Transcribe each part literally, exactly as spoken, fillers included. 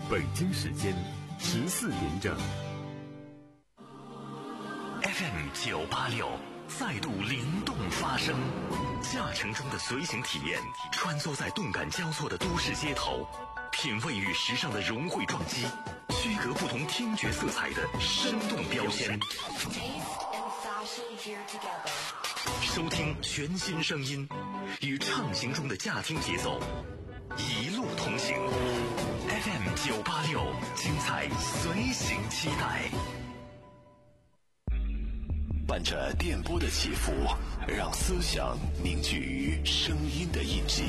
北京时间十四点整。 F M 九八六再度灵动发声，驾乘中的随行体验，穿梭在动感交错的都市街头，品味与时尚的融汇撞击，区隔不同听觉色彩的生动标签。收听全新声音，与畅行中的驾听节奏一路同行。F M 九八六，精彩随行期待。 伴着电波的起伏，让思想凝聚于声音的印记，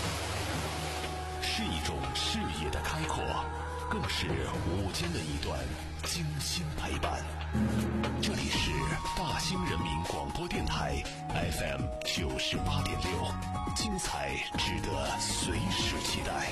是一种视野的开阔，更是午间的一段精心陪伴。这里是大兴人民广播电台 F M 九十八点六，精彩值得随时期待。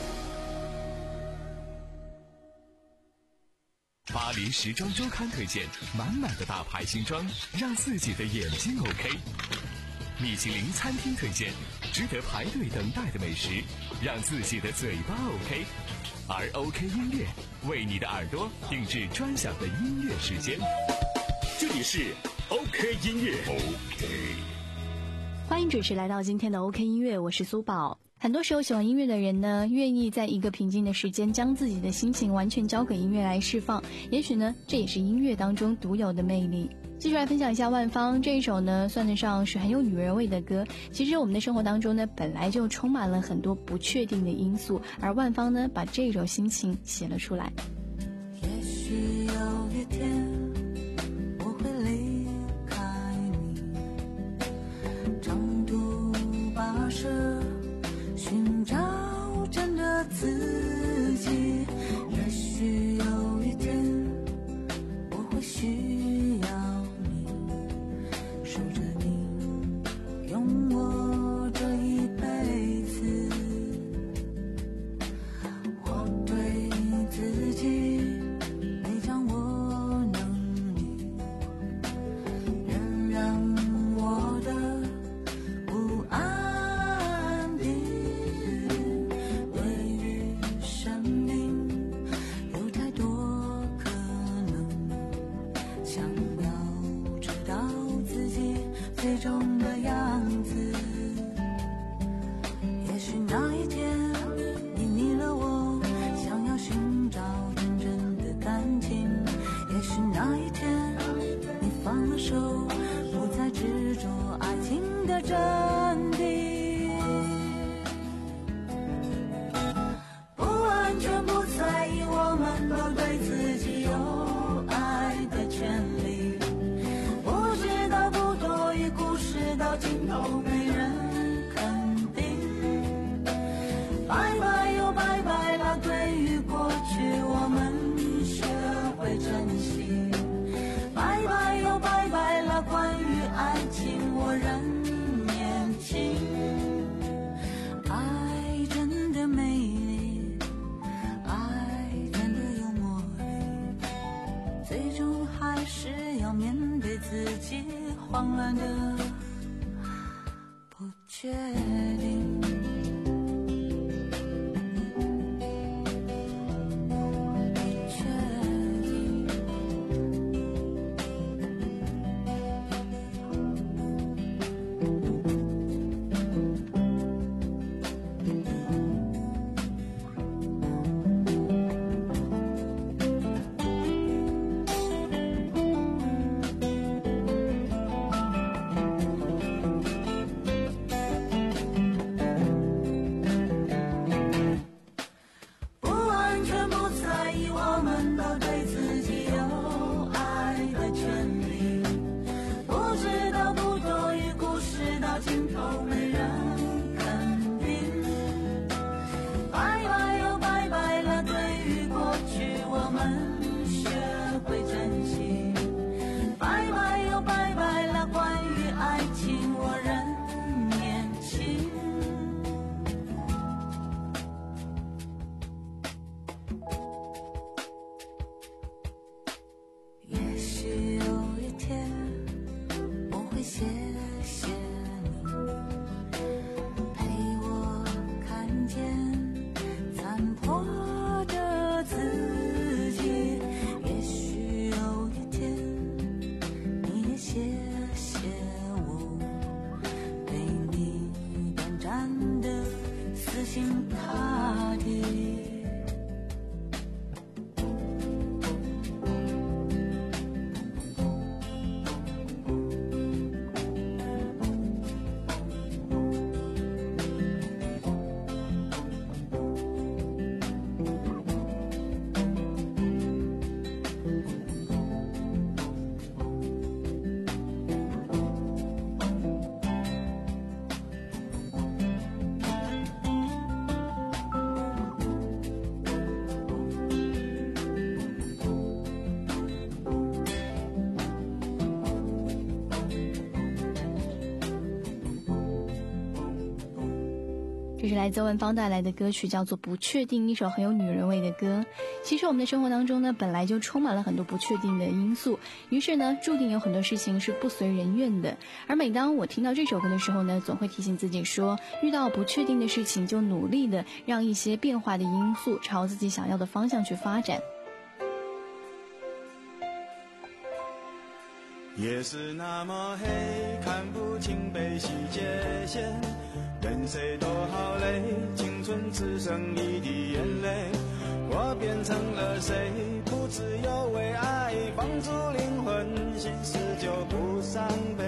巴黎时装周刊推荐满满的大牌新装，让自己的眼睛 OK。米其林餐厅推荐值得排队等待的美食，让自己的嘴巴 OK。而 OK 音乐为你的耳朵定制专享的音乐时间，这里是 OK 音乐。 OK， 欢迎准时来到今天的 OK 音乐，我是苏宝。很多时候喜欢音乐的人呢，愿意在一个平静的时间将自己的心情完全交给音乐来释放，也许呢这也是音乐当中独有的魅力。继续来分享一下万芳这一首呢，算得上是很有女人味的歌。其实我们的生活当中呢，本来就充满了很多不确定的因素，而万芳呢把这种心情写了出来。 也许有一天我会离开你，长途跋涉寻找真的自己，也许有一天我会需要你，守着你，用我这一辈子。我对自己没掌握能力，仍然我的不安定。对于生命有太多可能，想要知道自己最终的样子。也许那一天你腻了我，想要寻找真正的感情，也许那一天你放了手，不再执着爱情的真谛。不完全不在意，我们都对自己有爱的权利，不知道不多余，故事到尽头没人肯定。拜拜又拜拜了，对于过去我们学会珍惜。拜拜又拜拜了，关于爱情我仍年轻。爱真的美丽，爱真的有魔力，最终还是要面对自己慌乱的不确定。 这是来自文芳带来的歌曲，叫做《不确定》，一首很有女人味的歌。其实我们的生活当中呢，本来就充满了很多不确定的因素，于是呢，注定有很多事情是不随人愿的。而每当我听到这首歌的时候呢，总会提醒自己说，遇到不确定的事情，就努力的让一些变化的因素朝自己想要的方向去发展。 夜是那么黑，看不清悲喜界限，任谁都好累，青春只剩一滴眼泪。我变成了谁？不自由为爱放逐灵魂，心事就不伤悲。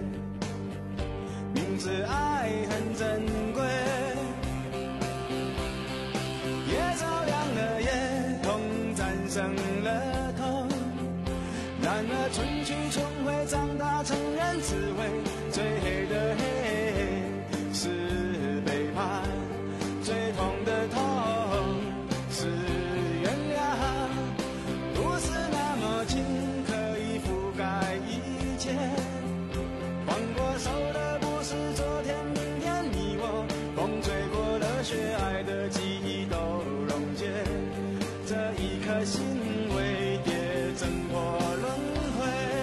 明知爱很珍贵，也照亮了夜，痛战胜了痛。然而春去春回，长大成人只会最黑的黑是背叛，最痛的痛是原谅。不是那么轻可以覆盖一切，放过手的不是昨天明天，你我风吹过的雪，爱的记忆都溶解，这一颗心为蝶挣破轮回。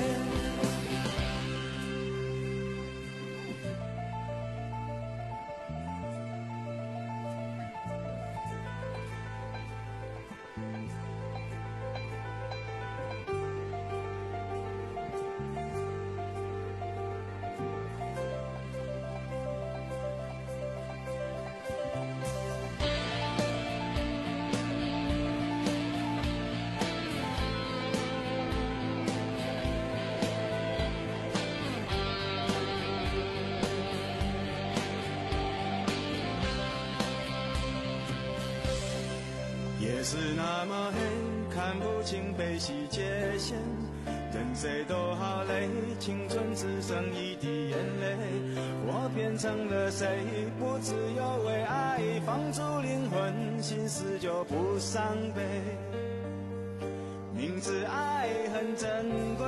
夜是那么黑，看不清悲喜界限，任谁都好累，青春只剩一滴眼泪。我变成了谁？不自由为爱放逐灵魂，心事就不伤悲。明知爱很珍贵，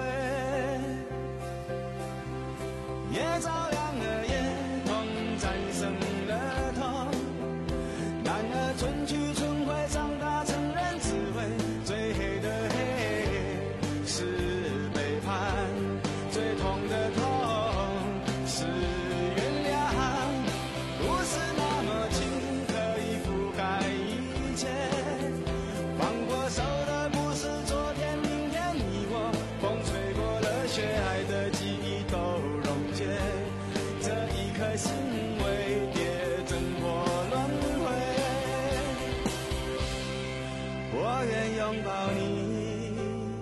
也照亮了夜，痛战胜了痛。然而春去春回，长大成人只会最黑的黑是背叛，最痛的痛是原谅。不是那么轻可以覆盖一切，放过手的不是昨天明天，你我风吹过了雪，爱的记忆都溶解，这一颗心为蝶挣破轮回。我愿拥抱你，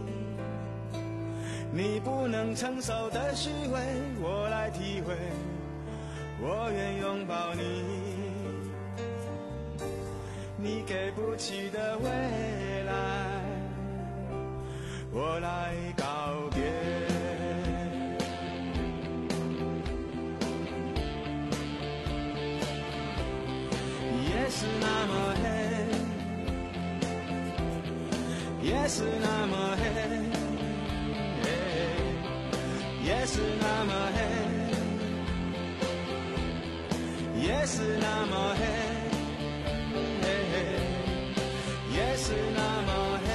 你不能承受的虚伪，我来体会。我愿拥抱你，你给不起的未来，我来告别。夜是那么黑，夜是那么黑，夜是那么黑，夜是那么黑，夜是那么黑。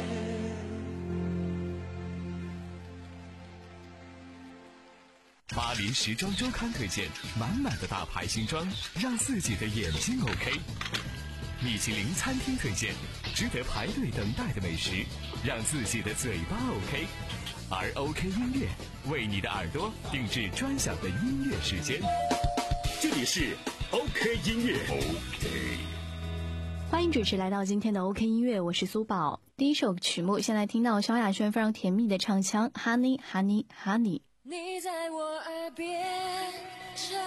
巴黎时装周刊推荐满满的大牌新装，让自己的眼睛 OK。米其林餐厅推荐值得排队等待的美食，让自己的嘴巴 OK。而 OK 音乐为你的耳朵定制专享的音乐时间， 这里是 OK 音乐。 OK， 欢迎准时来到今天的 OK 音乐，我是苏宝。第一首曲目，先来听到萧亚轩非常甜蜜的唱腔 Honey Honey Honey。 你在我耳边唱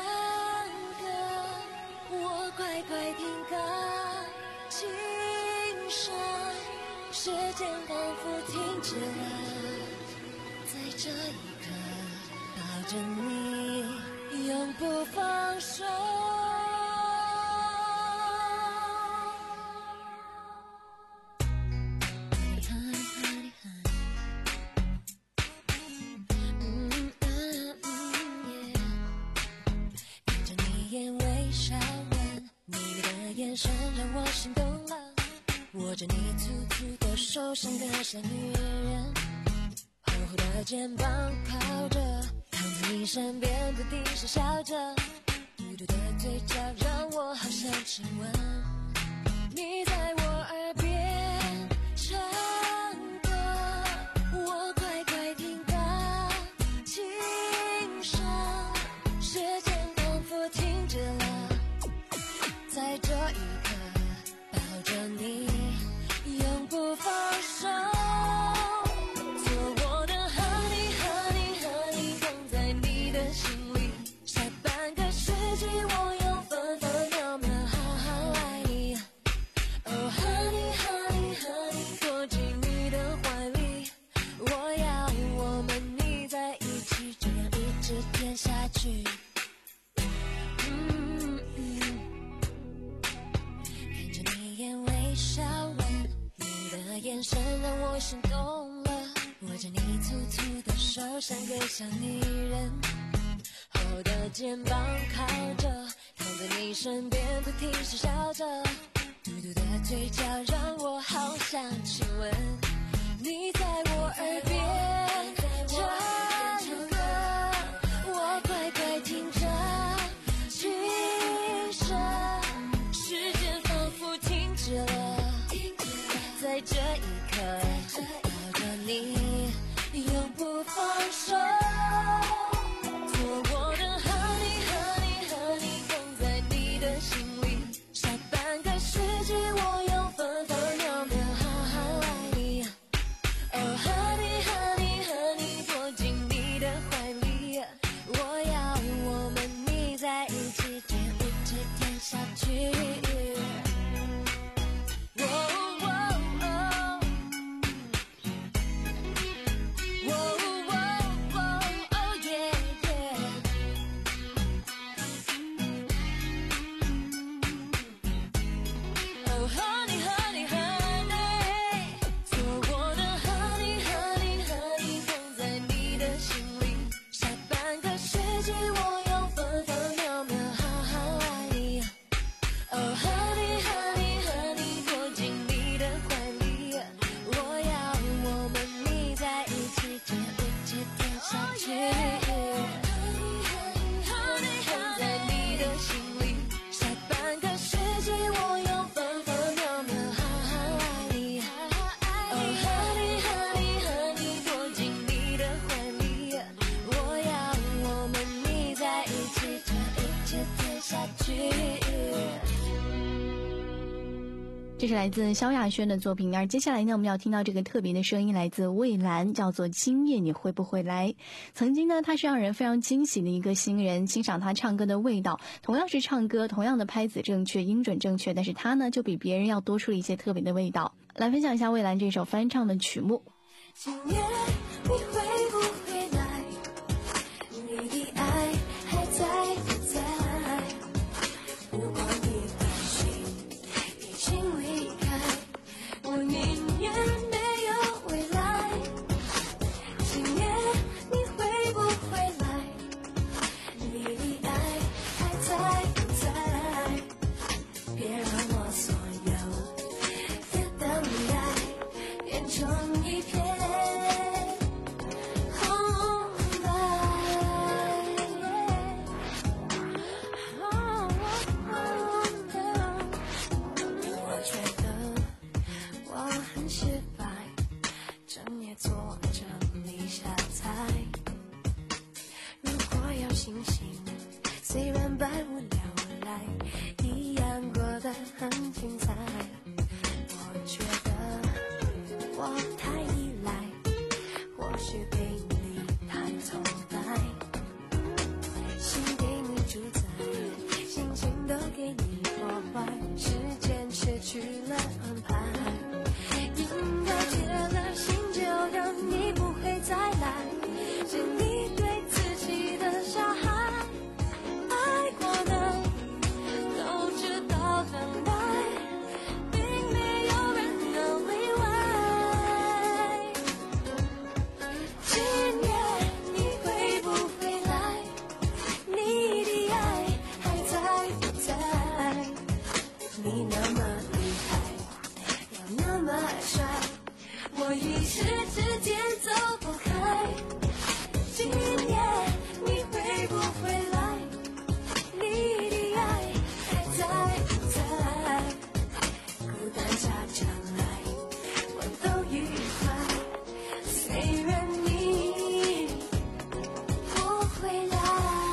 歌，我乖乖听歌，欣赏时间反复停止了，在这一刻抱着你永不放手。眼微笑问心动了，握着你粗粗的手，像个小女人，厚厚的肩膀靠着，躺在你身边，不停是笑着，嘟嘟的嘴角让我好想亲吻，你在我耳边唱歌，我乖乖听歌，轻声，时间仿佛停止了，在这一刻抱着你永不放手，做我的 honey honey honey， 放在你的心里，下半个世纪我要分分秒秒好好爱你。Oh honey honey honey， 躲进你的怀里，我要我们腻在一起，这样一直甜下去。嗯嗯，看着你眼微笑问，你的眼神让我心动了，握着你粗粗的手，像个小女人，厚的肩膀靠着，躺在你身边，不停是笑着，嘟嘟的嘴角让我好想亲吻，你在我耳边唱歌，我乖乖听着，轻声，时间仿佛停止了，在这一刻抱着你永不放手，做我的 honey honey honey， 放在你的心里，下半个世纪我要分分秒秒好好爱你。Oh honey honey honey， 躲进你的怀里，我要我们腻在一起，这样一直甜下去。Oh, oh, oh. Oh, oh, oh, oh, yeah, yeah. Oh honey honey honey， 做我的 honey honey honey， 放在你的心里，下半个世纪我要分分秒秒好好爱你。Oh honey honey honey， 躲进你的怀里，我要我们腻在一起，这样一直甜下去。放在你的心里，下半个世纪我要分分秒秒好好爱你。Oh honey honey honey， 躲进你的怀里，我要我们腻在一起，这样一直甜下去。 这是来自萧亚轩的作品，而接下来呢，我们要听到这个特别的声音，来自蔚蓝，叫做《今夜你会不会来》。曾经呢，他是让人非常惊喜的一个新人，欣赏他唱歌的味道，同样是唱歌，同样的拍子正确，音准正确，但是他呢，就比别人要多出了一些特别的味道。来分享一下蔚蓝这首翻唱的曲目。 今夜你会不会来？你的爱还在不在？如果你的心已经离开，我宁愿没有未来。今夜你会不会来？你的爱还在不在？别让我所有的等待变成一片空白。我觉得我很失败，整夜做着理想菜。如果有星星，虽然百无聊赖，一样过得很精彩。我觉得我太依赖，或许被你太崇拜，心给你主宰，心情都给你破坏，时间却去了安排。应该铁了心就让你不会再来，是你对自己的小孩，爱过的都知道等待并没一时之间走不开。今夜你会不会来？你的爱还在不在？孤单加将来，我都愉快。虽然你不回来。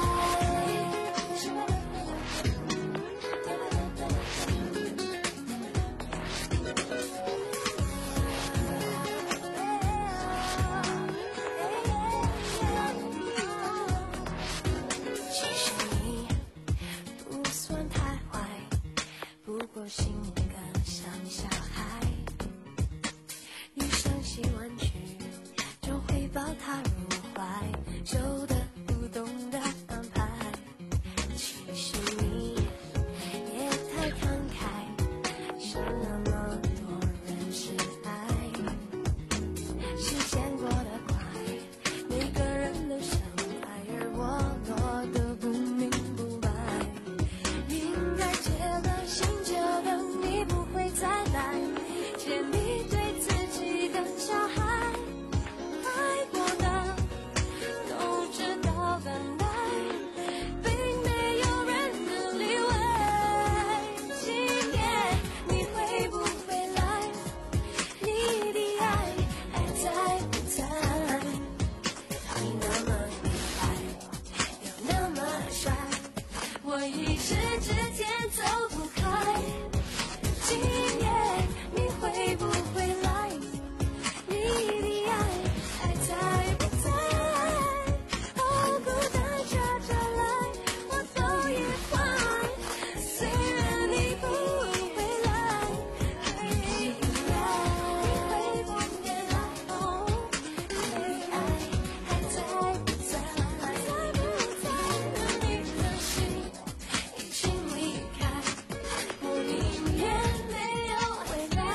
其实你不算太坏，不过性格像小孩。你相信玩具就会抱它入怀，旧的不懂得安排。其实你也太慷慨，像那么多人是爱。时间过得快，每个人都想爱，而我落得不明不白。应该戒了心，就等你不会再来，见你对自己的小孩。爱过的都知道等待，并没有人能例外。今夜你会不会来？你的爱还在不在？你那么厉害，又那么帅，我一时之间走不开。今夜你会不会来？你的爱还在不在？哦，孤单着着来，我都愉快。虽然你不回来，你会不会来？哦，你的爱还在不在？还在不在？你的心已经离开，我宁愿没有回来。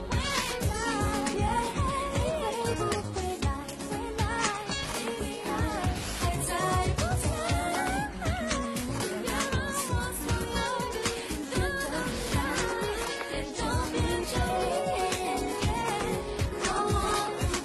你会不会来？回来，你的爱还在不在？让我所有的等待都变成一夜，让我明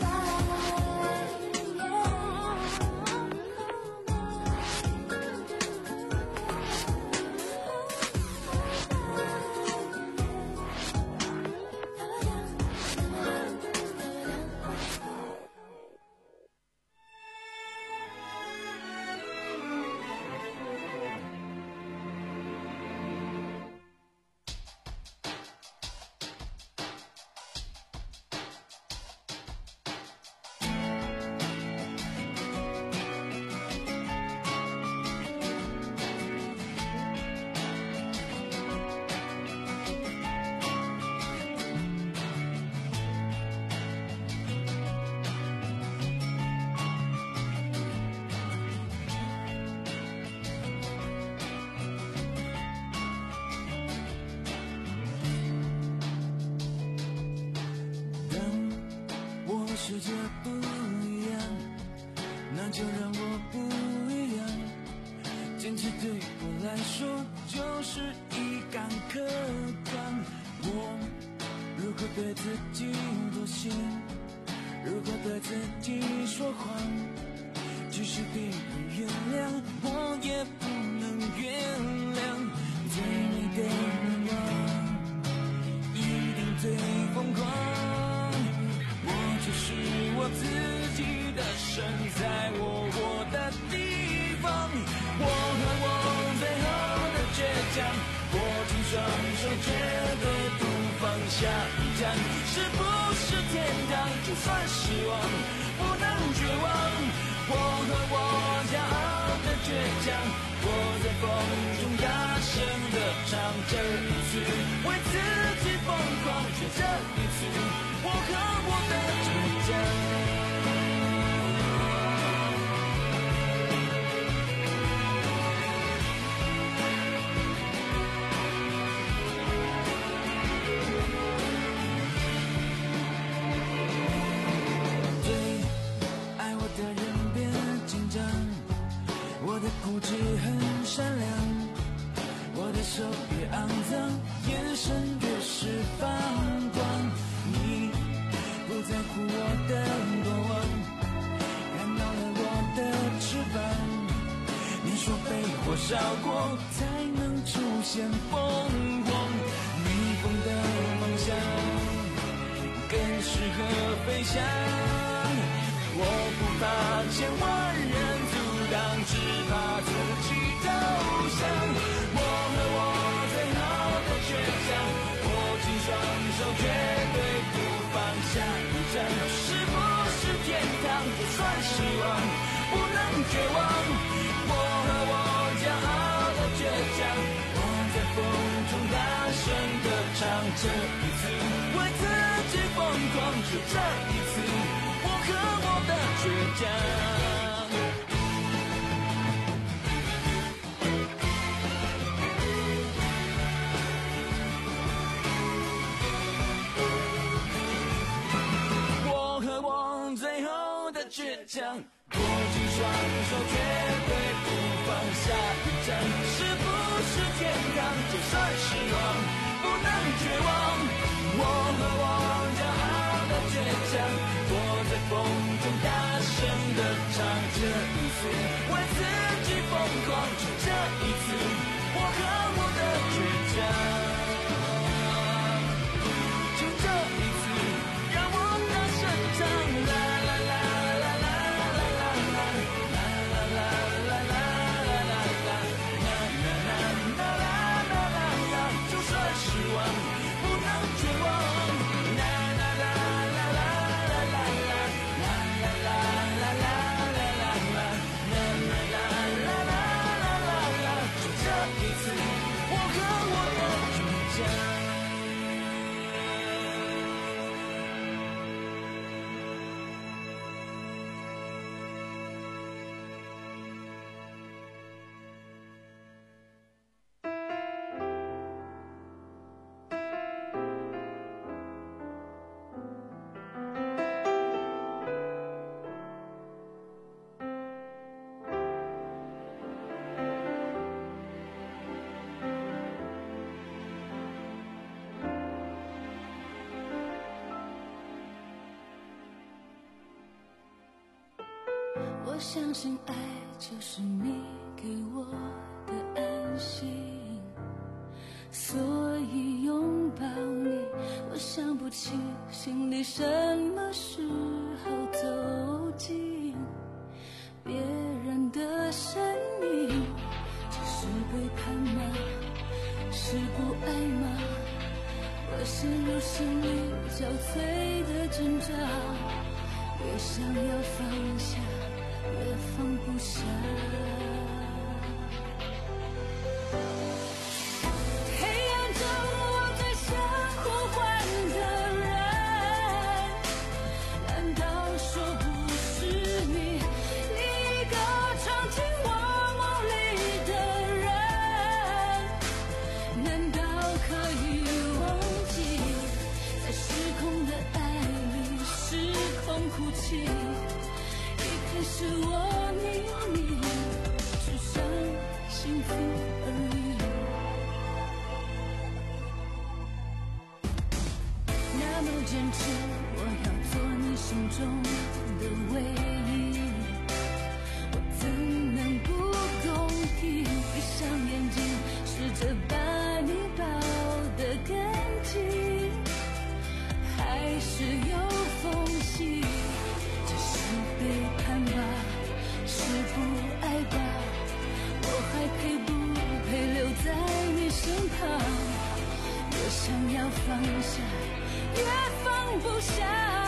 世界不一样，那就让我不一样。坚持对我来说就是一杆客观。我如果对自己妥协，如果对自己说谎，即使别人原谅，我也不能原谅。最美的愿望一定最疯狂，我就是我自己的神，在我活的地方，我和我最后的倔强，握紧双手绝对不放下一站，是不是天堂？就算失望不能绝望，我和我骄傲的倔强，我在风中大声地唱，这一次为自己疯狂，却这一次我和我的倔强。我的固执很善良，我的手越肮脏，眼神越是放光。你少过，才能出现疯狂。逆风的方向更适合飞翔。我不怕千万人阻挡，只怕自己投降。我和我最后的倔强，握紧双手绝对不放下一站。是不是天堂？就算失望，不能绝望。我和我骄傲的倔强，我在风中大声地唱。这一次为自己疯狂，就这一次我和我的倔强。我和我最后的倔强，握紧双手绝对不放下一站。是不是天堂？就算失望，不能绝望。我和我骄傲的倔强，我在风中大声地唱。这一次为自己疯狂，就这一次我和我的倔强。就这一次让我大声唱。啦啦啦啦啦啦啦啦啦啦啦啦啦啦啦啦啦啦啦，就算失望不能绝望。啦啦啦啦啦啦啦啦啦啦啦啦啦啦啦啦啦啦，就这一次我和我的倔强。 我相信爱就是你给我的安心，所以拥抱你，我想不起心里什么时候走进别人的生命。这是背叛吗？是不爱吗？我陷入心力交瘁的挣扎，越想要放下越放不下。黑暗中我最想呼唤的人，难道说不是你？一个闯进我梦里的人，难道可以忘记在失控的爱里失控哭泣？是我明明只想幸福而已，那么坚持我要做你心中的唯一，我怎能不公平？闭上眼睛试着把你抱得更紧，还是有缝隙。背叛吧，是不爱吧，我还配不配留在你身旁？越想要放下，越放不下。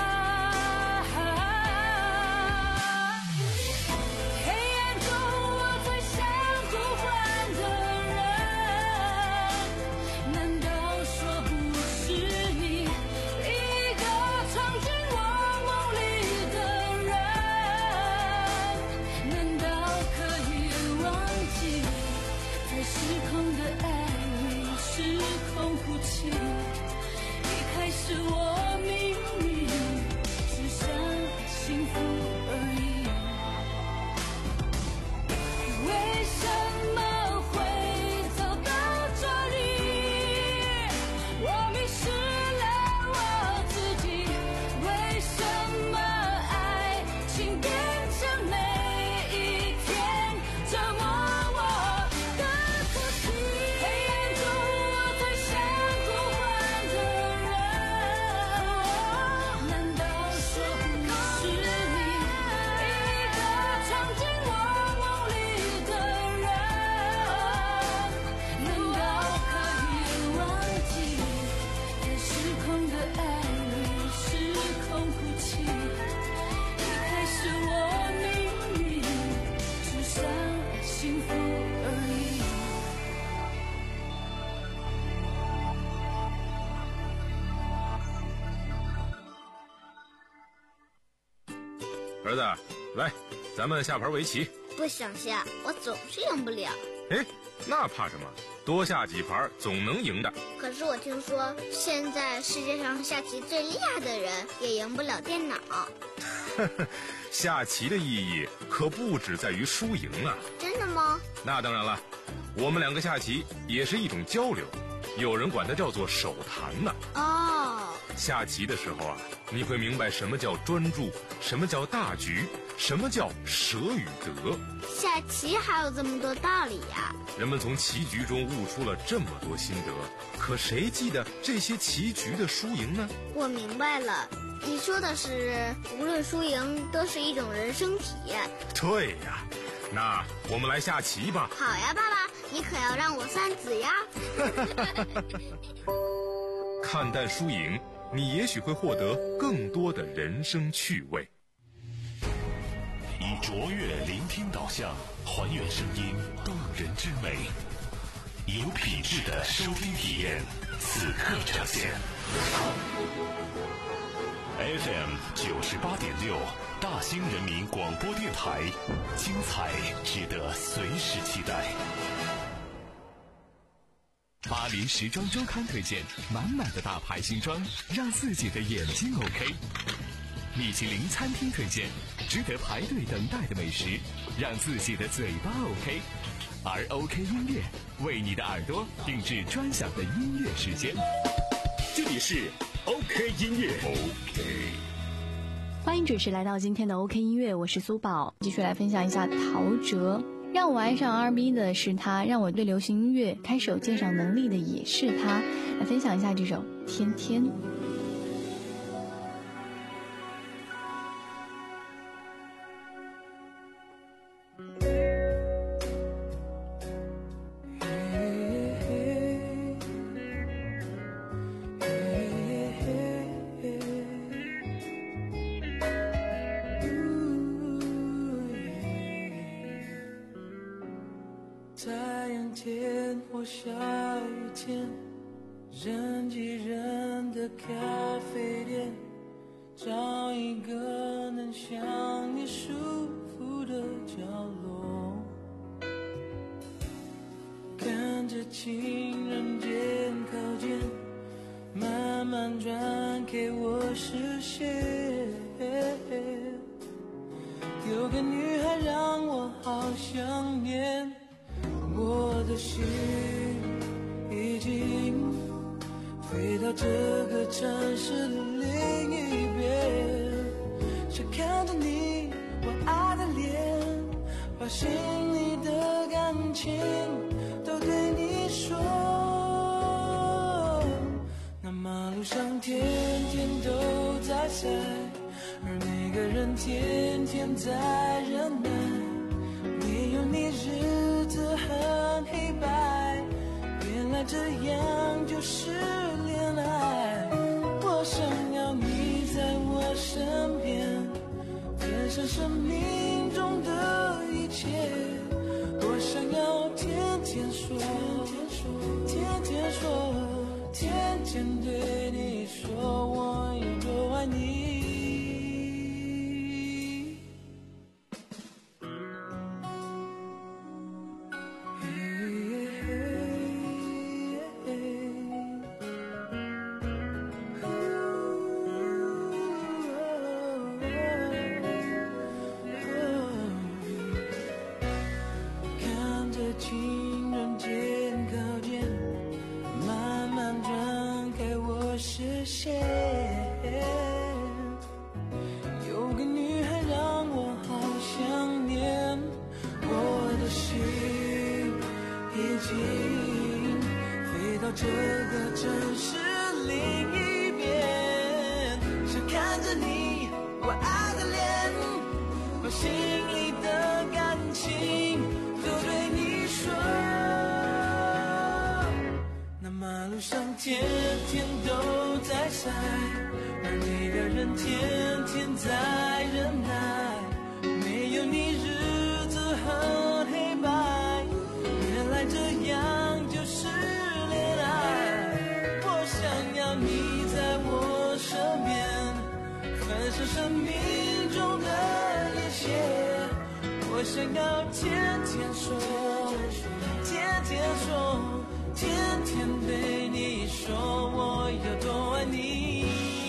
黑暗中我最想呼唤的人，难道说不是你？一个闯进我梦里的失控的爱里失控哭泣，一开始我明明只想幸福而已，为什么会走到这里？我迷失了我自己，为什么爱情变成每一天折磨我？ 儿子，来，咱们下盘围棋。 不想下，我总是赢不了。 哎，那怕什么？多下几盘总能赢的。 可是我听说，现在世界上下棋最厉害的人也赢不了电脑。 下棋的意义可不只在于输赢啊！ 真的吗？ 那当然了，我们两个下棋也是一种交流，有人管它叫做手谈呢。 哦， 下棋的时候啊，你会明白什么叫专注，什么叫大局，什么叫舍与得。 下棋还有这么多道理呀！ 人们从棋局中悟出了这么多心得，可谁记得这些棋局的输赢呢？ 我明白了，你说的是无论输赢都是一种人生体验。 对呀，那我们来下棋吧。 好呀，爸爸，你可要让我算子呀。 看淡输赢，你也许会获得更多的人生趣味。 以卓越聆听导向，还原声音动人之美，有品质的收听体验，此刻呈现。F M 九十八点六，大兴人民广播电台，精彩值得随时期待。 巴黎时装周刊推荐，满满的大牌新装，让自己的眼睛 OK。米其林餐厅推荐，值得排队等待的美食，让自己的嘴巴 OK。而 OK 音乐为你的耳朵定制专享的音乐时间。这里是 OK 音乐 OK。 欢迎准时来到今天的 OK 音乐，我是苏宝，继续来分享一下陶喆。让我爱上 R and B 的是他，让我对流行音乐开始有鉴赏能力的也是他。来分享一下这首《天天》。 或下雨天，人挤人的咖啡店，找一个能想你舒服的角落，看着情人节靠近，慢慢转给我视线。有个女孩让我好想念，我的心已经飞到这个城市的另一边，想看着你我爱的脸，把心里的感情都对你说。那马路上天天都在塞，而每个人天天在忍耐，没有你日子很黑白，原来这样就是恋爱。我想要你在我身边，分享生命中的一切，我想要天天说，天天说，天天对你说我有多爱你。情人节靠近，慢慢转开我视线，有个女孩让我好想念，我的心已经飞到这个城市另一边，想看着你我爱的脸，把心里的感情都对你说。那马路上天天都在塞，而每个人天天在忍耐，没有你日子很黑白，原来这样就是恋爱。我想要你在我身边，分享生命中的切，我想要天天说，天天说，天天对你说我有多爱你。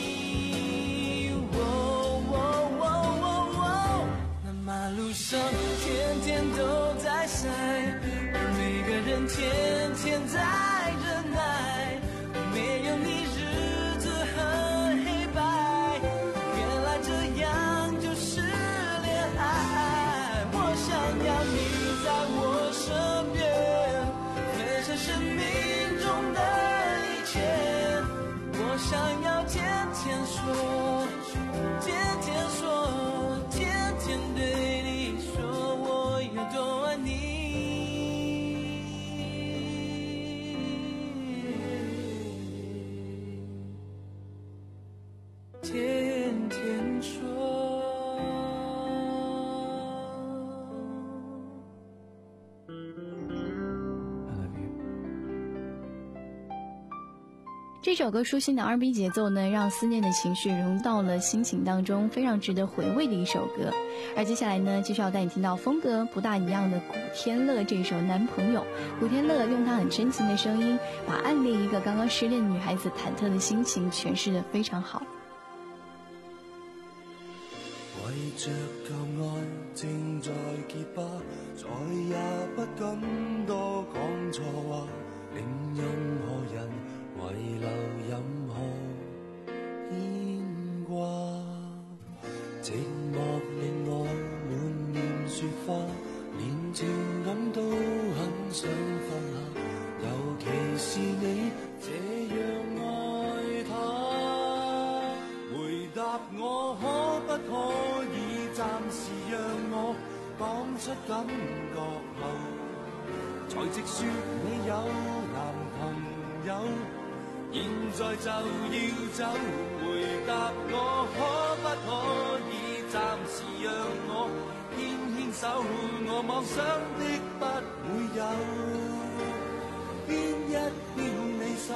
哦哦哦哦哦，那马路上天天都在塞，每个人天天在忍耐，没有你日子很黑白，原来这样就是恋爱。我想要你在我身边，分享生命中的一切，我想要天天说，天天说，天天对你说我有多爱你。天天说。 这首歌舒心的 R and B 节奏呢，让思念的情绪融到了心情当中，非常值得回味的一首歌。而接下来呢，继续要带你听到风格不大一样的古天乐这首《男朋友》。古天乐用他很深情的声音，把暗恋一个刚刚失恋的女孩子忐忑的心情诠释得非常好。 為着舊愛正在結巴，再也不敢多講錯話，令任何人遺留任何牽掛。寂寞令我滿面雪花，連情感都很想放下，尤其是你這樣愛他。回答我可不可以暫時讓我講出感覺後，才直說你有男朋友，現在就要走。回答我可不可以暫時讓我牽牽手，我妄想的不會有，牽一牽你手，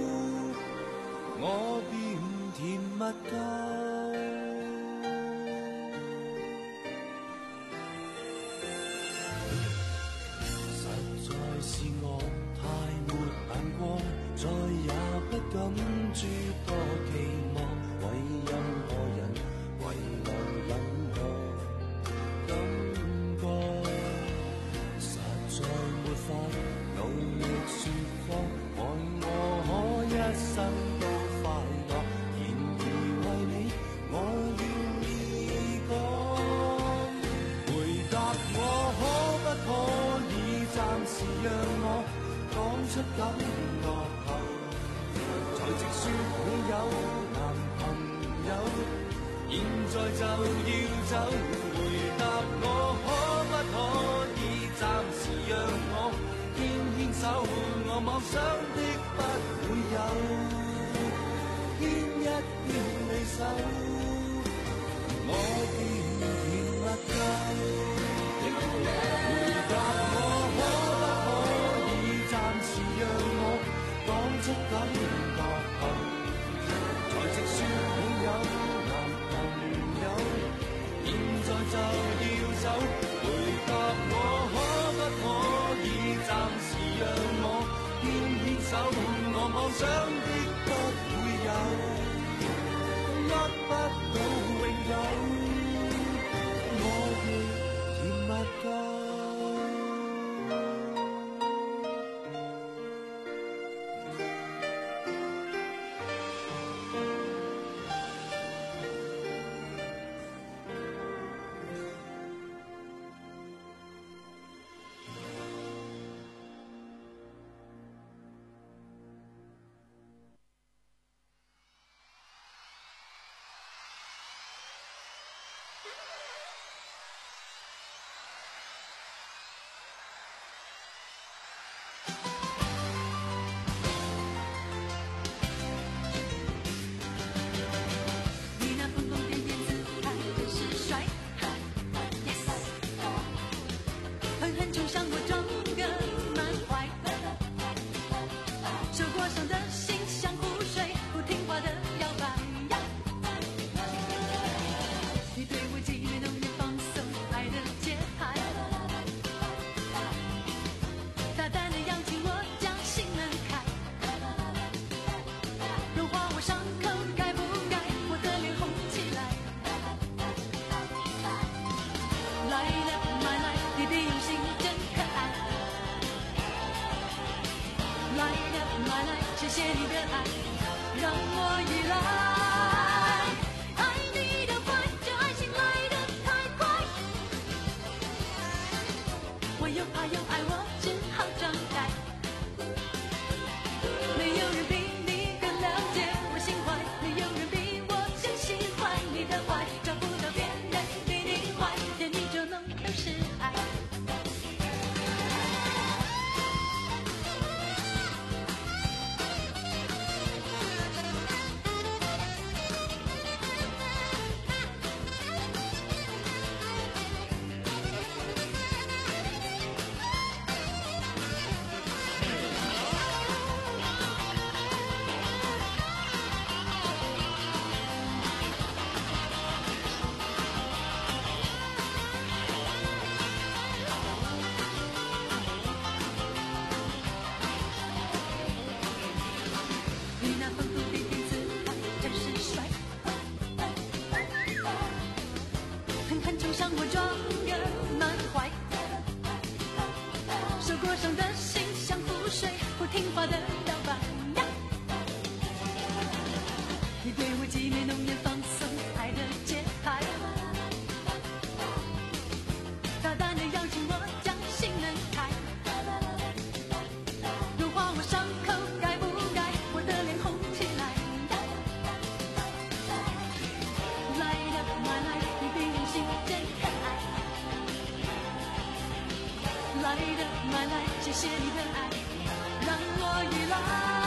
我便甜蜜夠。實在是我太沒眼光，再也不敢諸多期望，為任何人遺留任何感覺。實在沒法努力説謊，愛我可一生都快樂，然而為你我願意講。回答我可不可以暫時讓我講出感覺後，才直說你有男朋友，現在就要走。回答我可不可以暫時讓我牽牽手，我妄想的不會有，牽一牽你手，我便甜蜜夠。回答我可不可以暫時讓我講出感覺後，才直說你有男朋友，現在就要走。回答我可不可以暫時讓我牽牽手，我妄想的不會有，握不到永久，我亦甜蜜夠。 寂灭浓烟放松爱的节拍，大胆的邀请我将心门开，融化我伤口该不该我的脸红起来，来的快来你比人心真可爱，来的快来谢谢你的爱让我依赖，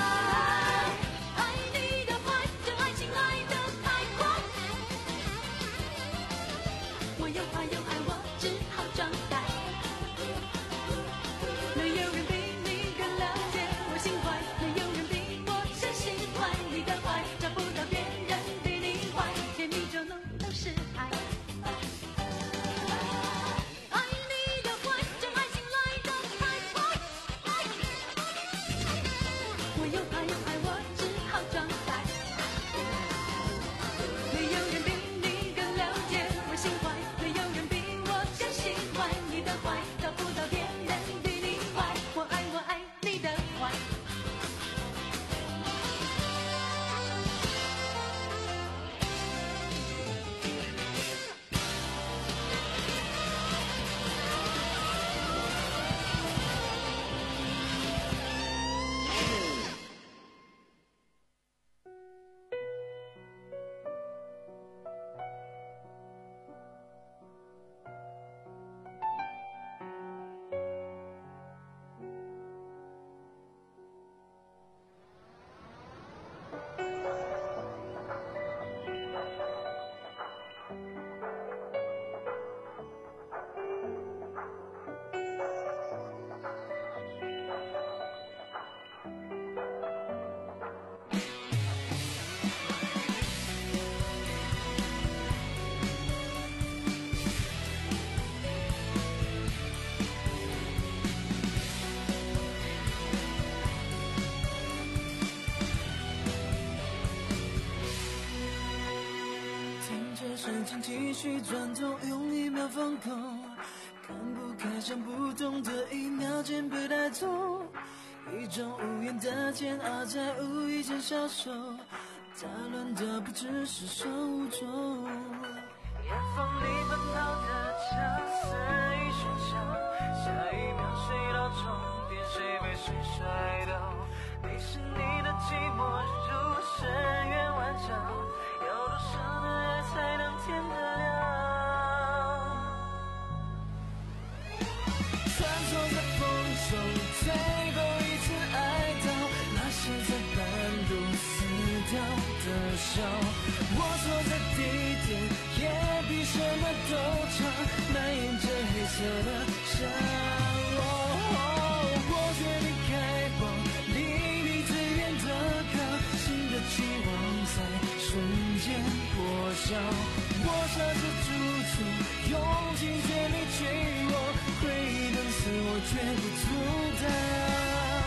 时间继续转动，用一秒放空，看不开想不通的一秒间被带走，一种无言的煎熬在无意间消瘦，杂乱的不只是手无中，夜风里奔跑的枪似一喧嚣，下一秒谁到终点谁被谁摔倒，你是你的寂寞如深渊万丈，要多少的爱才能填得了，穿梭在风中最后一次爱到，那些在半路死掉的笑，我坐在地点也比什么都长，蔓延着黑色的伤，我决定开往离你最远的港，新的期望在瞬间破晓，我设置住处，用尽全力去握，回忆能使我绝不阻挡。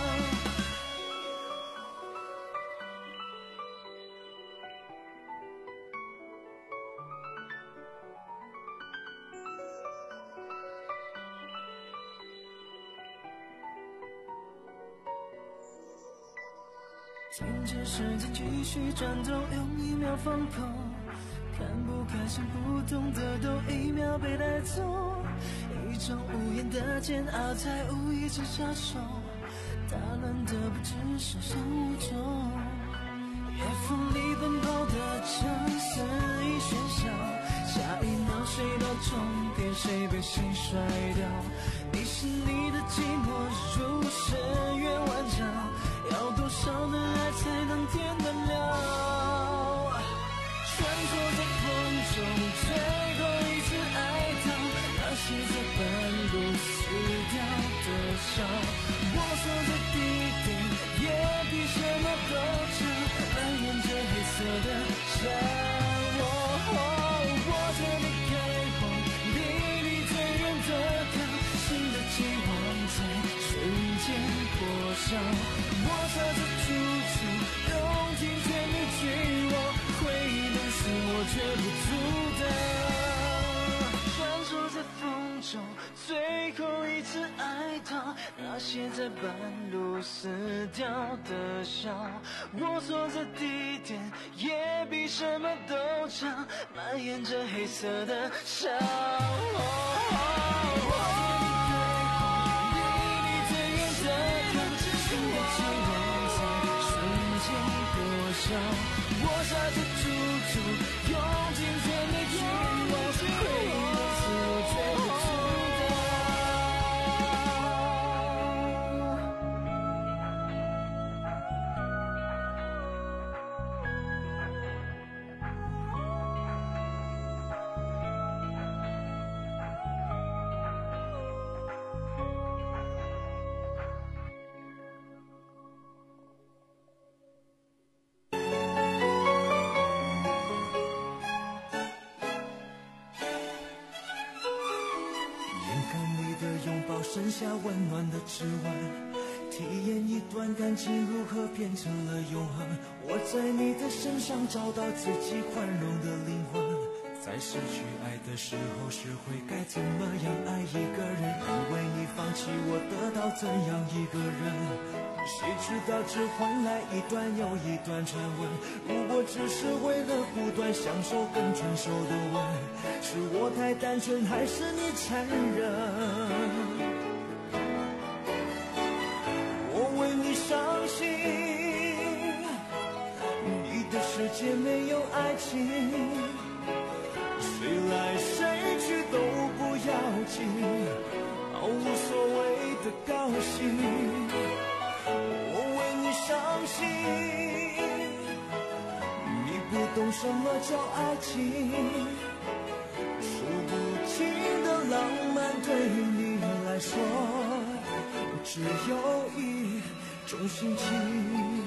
停止时间继续转动，用一秒放空，看不开想不懂的都一秒被带走，一种无言的煎熬在无意间下手，打乱的不只是手无中，夜风里奔跑的城市已喧嚣，下一秒谁到终点谁被谁摔掉，你是你的寂寞如深渊万丈，要多少的爱才能填得了，穿梭在风中最后一次爱到，那些在半路死掉的笑，我坐在地点也比什么都长，蔓延着黑色的伤，我决定开往离你最远的港，新的期望在瞬间破晓，我设置住处，用尽全力去握，回忆能使我绝不阻挡，穿梭在风中最后一次爱到，那些在半路死掉的笑， 我所在地点也比什么都长，蔓延着黑色的伤。我下着猪猪，用尽全力去往回忆的思路，却不知道。剩下温暖的指纹，体验一段感情如何变成了永恒。我在你的身上找到自己宽容的灵魂，在失去爱的时候学会该怎么样爱一个人，因为你放弃我得到怎样一个人。谁知道只换来一段又一段传闻，如果只是为了不断享受更成熟的吻，是我太单纯还是你残忍？相信你的世界没有爱情，谁来谁去都不要紧，毫无所谓的高兴。我为你伤心，你不懂什么叫爱情，数不清的浪漫对你来说只有一种心情。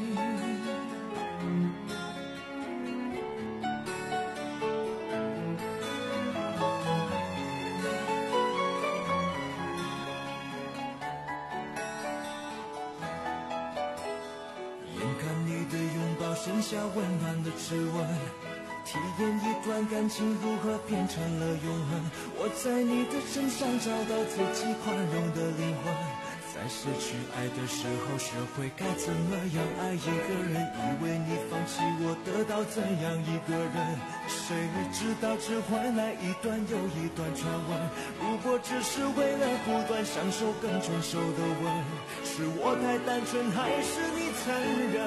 眼看你的拥抱剩下温暖的指纹，体验一段感情如何变成了永恒。我在你的身上找到自己宽容的灵魂，在失去爱的时候学会该怎么样爱一个人，以为你放弃我得到怎样一个人，谁知道只换来一段又一段传闻，如果只是为了不断享受更成熟的吻，是我太单纯还是你残忍？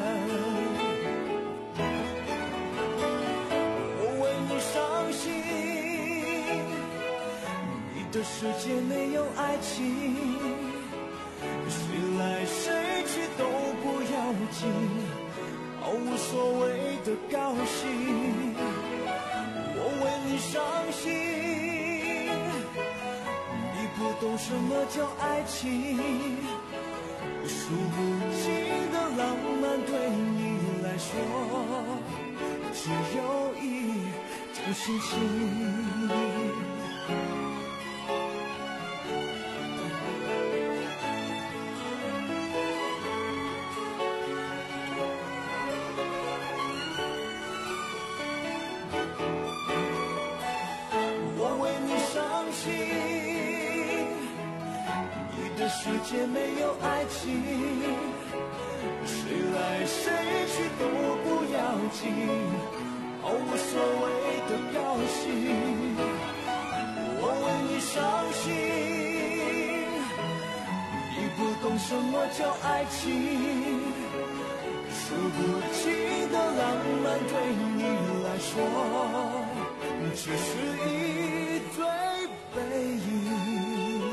我为你伤心，你的世界没有爱情，谁来谁去都不要紧，毫无所谓的高兴。我为你伤心，你不懂什么叫爱情，数不清的浪漫对你来说只有一种心情。世界没有爱情，谁来谁去都不要紧，毫无所谓的高兴。我为你伤心，你不懂什么叫爱情，数不清的浪漫对你来说只是一对背影。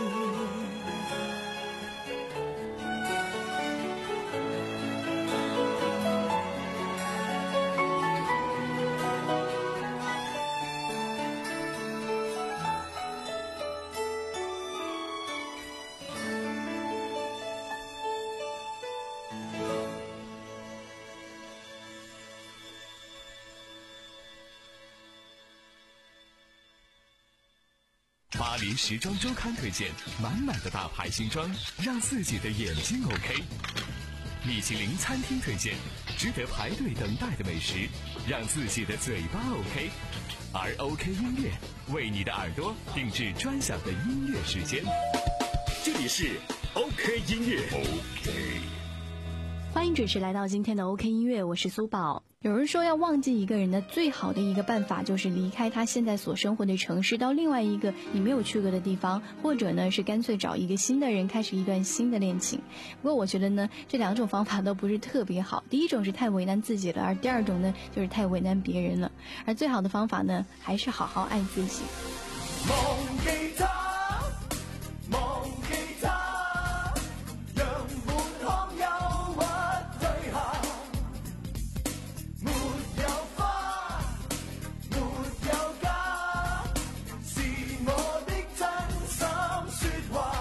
巴黎时装周刊推荐满满的大牌新装，让自己的眼睛 OK。米其林餐厅推荐值得排队等待的美食，让自己的嘴巴 OK。而 OK 音乐为你的耳朵定制专享的音乐时间。 这里是 OK 音乐。OK。 欢迎准时来到今天的 OK 音乐，我是苏宝。有人说要忘记一个人的最好的一个办法就是离开他现在所生活的城市，到另外一个你没有去过的地方，或者呢是干脆找一个新的人开始一段新的恋情。不过我觉得呢这两种方法都不是特别好，第一种是太为难自己了，而第二种呢就是太为难别人了。而最好的方法呢还是好好爱自己。 忘記他，忘記他，讓滿腔憂鬱退下。沒有花，沒有家，是我的真心說話。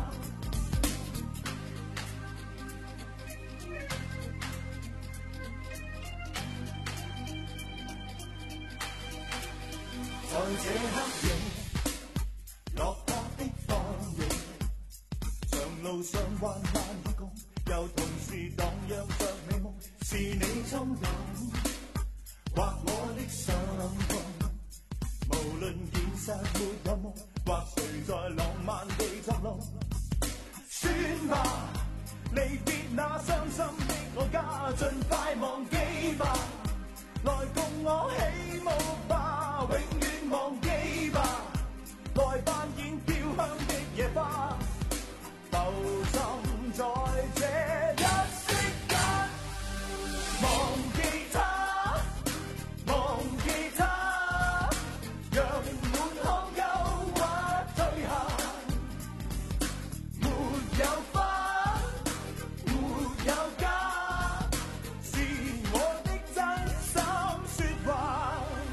在這黑夜落魄的放映，長路上患難與共，又同時蕩漾着美夢，是你衝動，或我的傷痛。無論現實沒有夢，或誰在浪漫地作弄，算吧，離別那傷心的我家，盡快忘記吧，來共我起舞吧，永遠忘記吧。來扮演飄香的野花，浮沉在這一息間。忘記他，忘記他，讓滿腔憂鬱退下。沒有花，沒有家，是我的真心說話。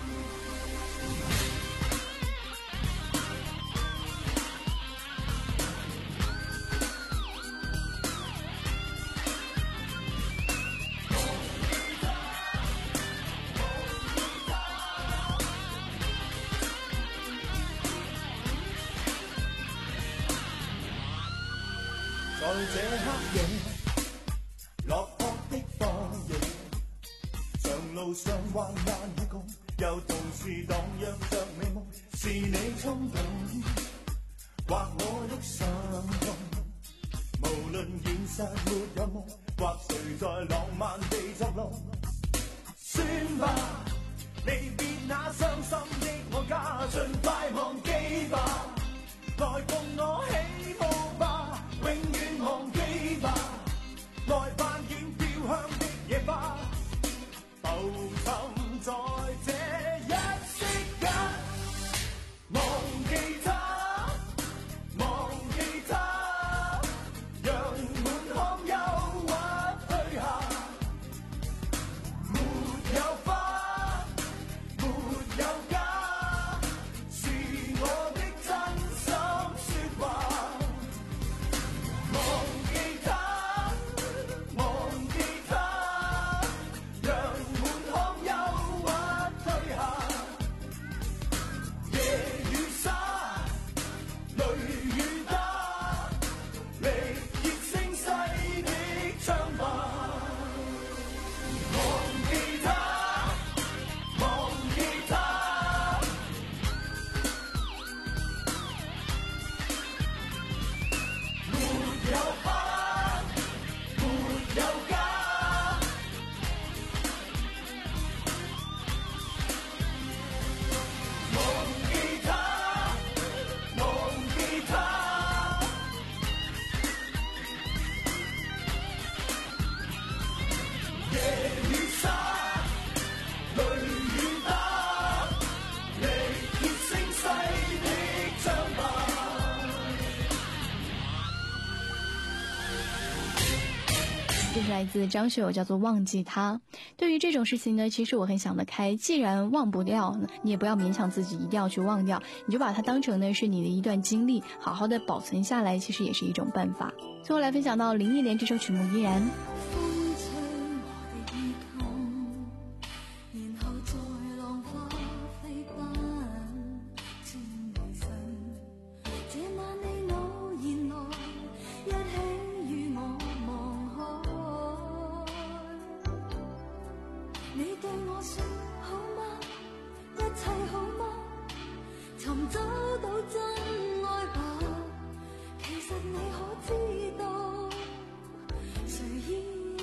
在這黑夜落魄的放映，長路上患難與共，又同時蕩漾着美夢，是你衝動，或我的傷痛。無論現實沒有夢，或誰在浪漫地作弄，算吧，離別那傷心的我家，盡快忘記吧，來共我起舞吧，永遠忘記吧，來扮演飄香的野花，浮沉在這一息間。忘記他，忘記他，讓滿腔憂鬱退下。沒有花，沒有家，是我的真心說話。忘記他，忘記他，讓滿腔憂鬱退下。夜與沙，淚與打，力竭聲嘶的唱吧。忘記他，忘記他，沒有花，沒有家，忘記他，忘記他，夜與沙，淚與打，力竭聲嘶的唱吧。 这是来自张学友，叫做忘记他。对于这种事情呢，其实我很想得开，既然忘不掉，你也不要勉强自己一定要去忘掉，你就把它当成呢是你的一段经历，好好的保存下来，其实也是一种办法。最后来分享到林忆莲这首曲目《依然》。 風吹我的衣襟，然後在浪花飛奔，千里身。這晚你偶然來，一起與我望海。你對我說好嗎？一切好嗎？尋找到真愛吧。其實你可知道，誰依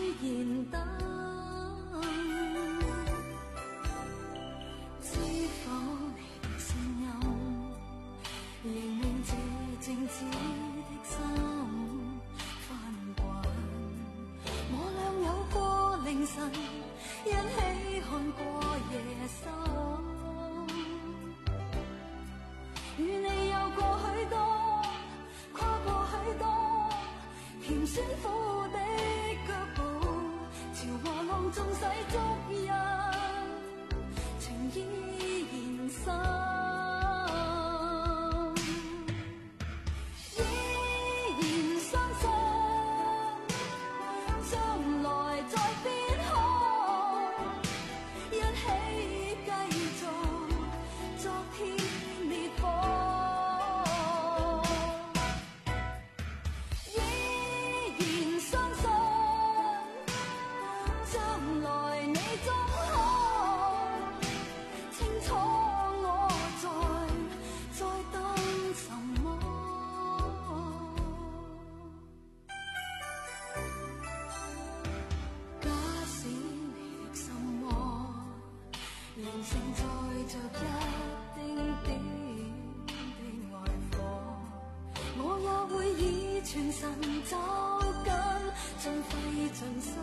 着一丁點的愛火，我也會以全神抓緊，盡費盡心，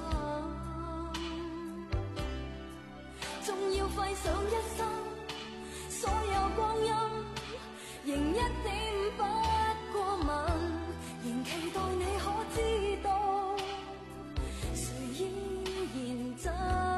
縱要費上一生，所有光陰，仍一點不過問，仍期待你可知道，誰依然真。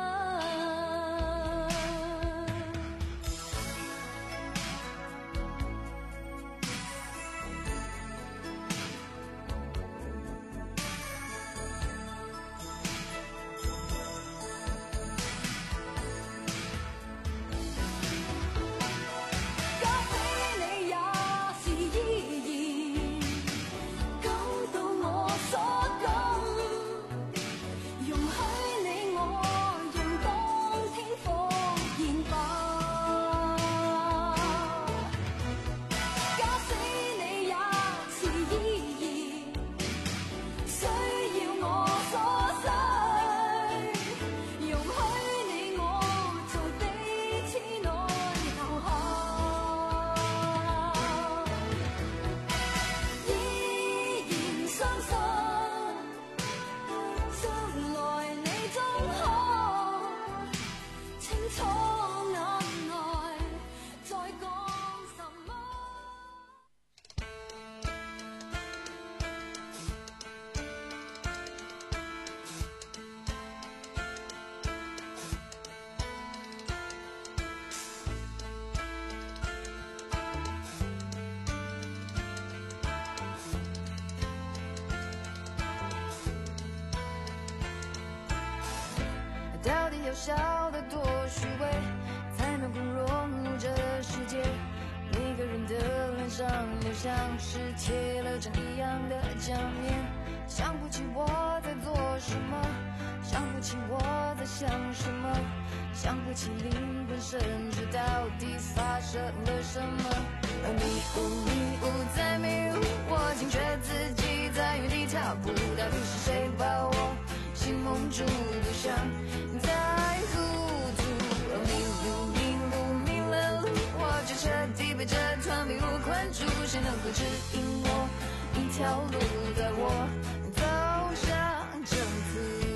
到底要笑得多虚伪，才能够融入这世界？每个人的脸上都像是贴了张一样的假面，想不起我在做什么，想不起我在想什么，想不起灵魂深处到底发生了什么。迷雾迷雾在迷雾，我惊觉自己在原地踏步，到底是谁把我心蒙住，不想再糊涂。迷路迷路迷了路，我就彻底被这团迷雾困住，谁能够指引我一条路，带我走向正途。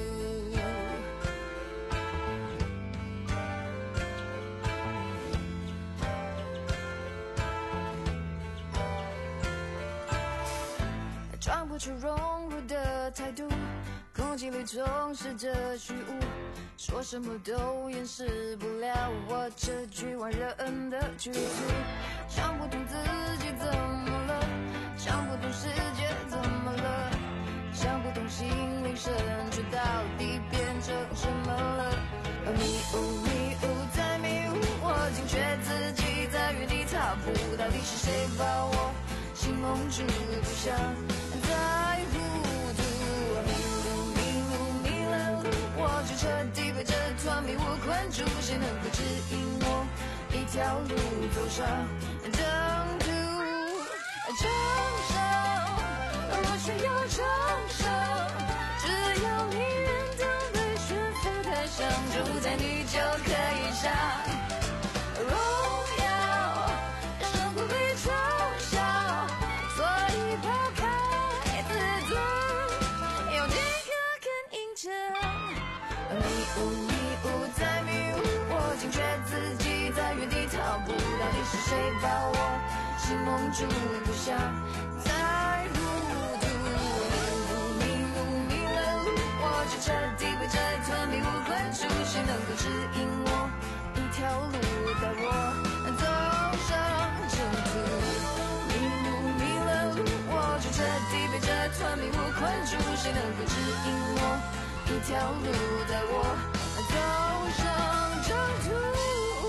装不出融入的态度，空气里充斥着虚无，说什么都掩饰不了我这局外人的局促。想不通自己怎么了，想不通世界怎么了，想不通心灵深处到底变成什么了。迷雾迷雾在迷雾，我惊觉自己在原地踏步，到底是谁把我心蒙住，不想再糊涂。迷路迷路迷了路，我就彻底被这团迷雾困住，谁能够指引我一条路走上正途？承受，若需要承受，只要你愿当被悬浮台上，就在你就可以上荣耀，胜不被嘲笑，所以抛开自尊，有几个更硬撑。迷雾迷雾在迷雾，我惊觉自己在原地踏步，到底是谁把我心蒙住，不想再糊涂。迷路迷路迷了路，我就彻底被这团迷雾困住，谁能够指引我一条路，带我走上正途？迷路迷了路，我就彻底被这团迷雾困住，谁能够指引我一条路，带我走上正途？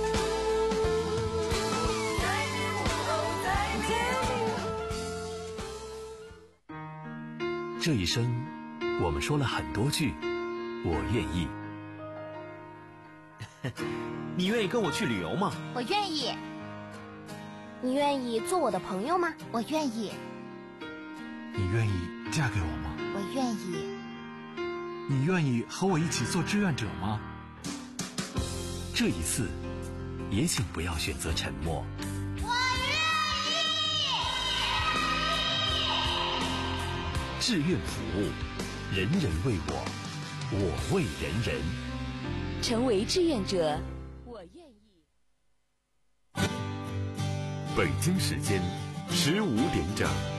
这一生，我们说了很多句“我愿意”。 你愿意跟我去旅游吗？ 我愿意。你愿意做我的朋友吗？我愿意。 你愿意嫁给我吗？ 我愿意。 你愿意和我一起做志愿者吗？ 这一次， 也请不要选择沉默。 我愿意。志愿服务，人人为我，我为人人。 成为志愿者，我愿意。 北京时间十五点整。